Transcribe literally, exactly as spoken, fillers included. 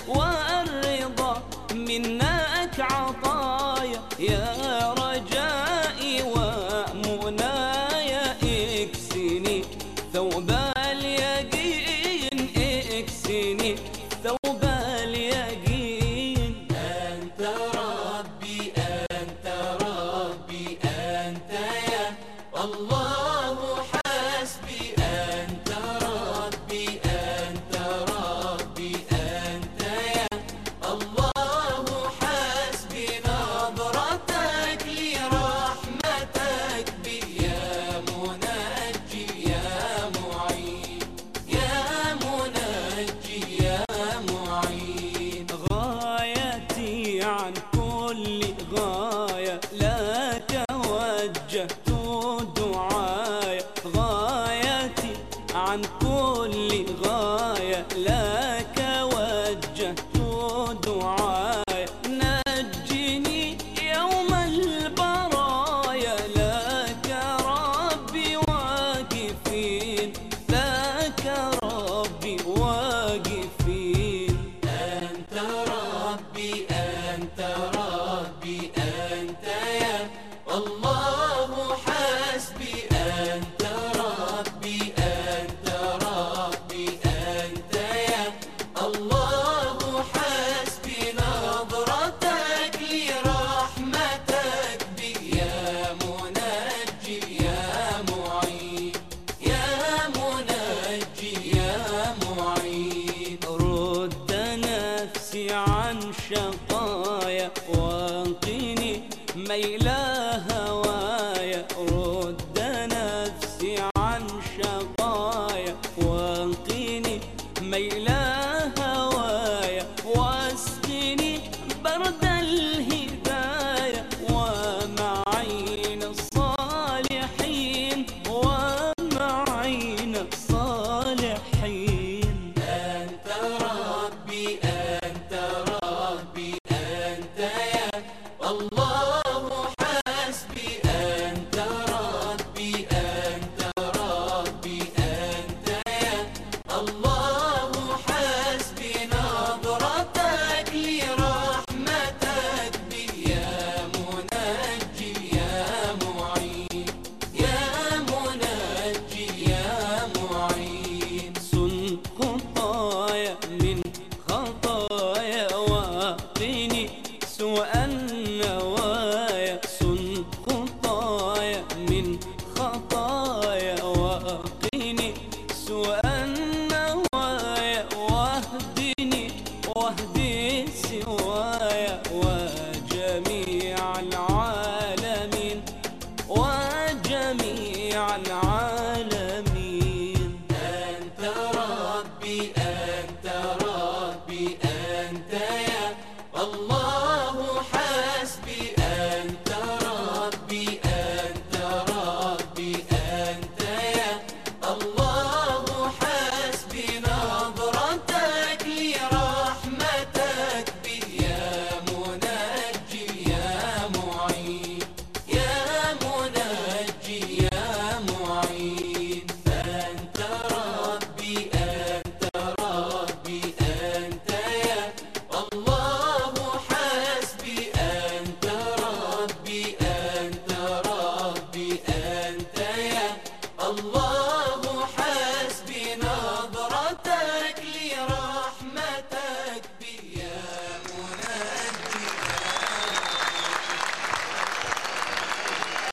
والرضا منك عطايا، يا رجائي ومنايا اكسني ثوب اليقين، اكسني ثوب اليقين. أنت ربي أنت ربي أنت يا الله حسبي، أنت ربي أنت ربي أنت يا الله حسبي. نظرتك لرحمتك بي يا منجي يا معين، يا منجي يا معين. غايتي عن كل غاية لك وجهت دعايا، غايتي عن كل غاية لك وجهت دعايا. نجني يوم البرايا لك ربي واقفين، لك ربي واقفين. أنت ربي أنت ربي أنت يا الله حسبي، أنت ربي أنت ربي أنت يا الله حسبي. نظرتك لرحمتك بي يا منجي يا معين، يا منجي يا معين. رد نفسي عن شقايا وانقني ميل هوايا، رد نفسي عن شقايا وانقني ميل هوايا، واسقني برد الهدايا ومعين الصالحين، ومعين الصالحين. أنت ربي أنت ربي أنت يا الله حسبي، أنت ربي أنت ربي أنت يا الله حسبي. نظرتك لرحمتك بي يا منجي يا معين، يا منجي يا معين. صن خطايا من خطايا وقني سوء النوايا، صن خطايا من خطايا وقني سوء النوايا، واهدني واهدي سوايا.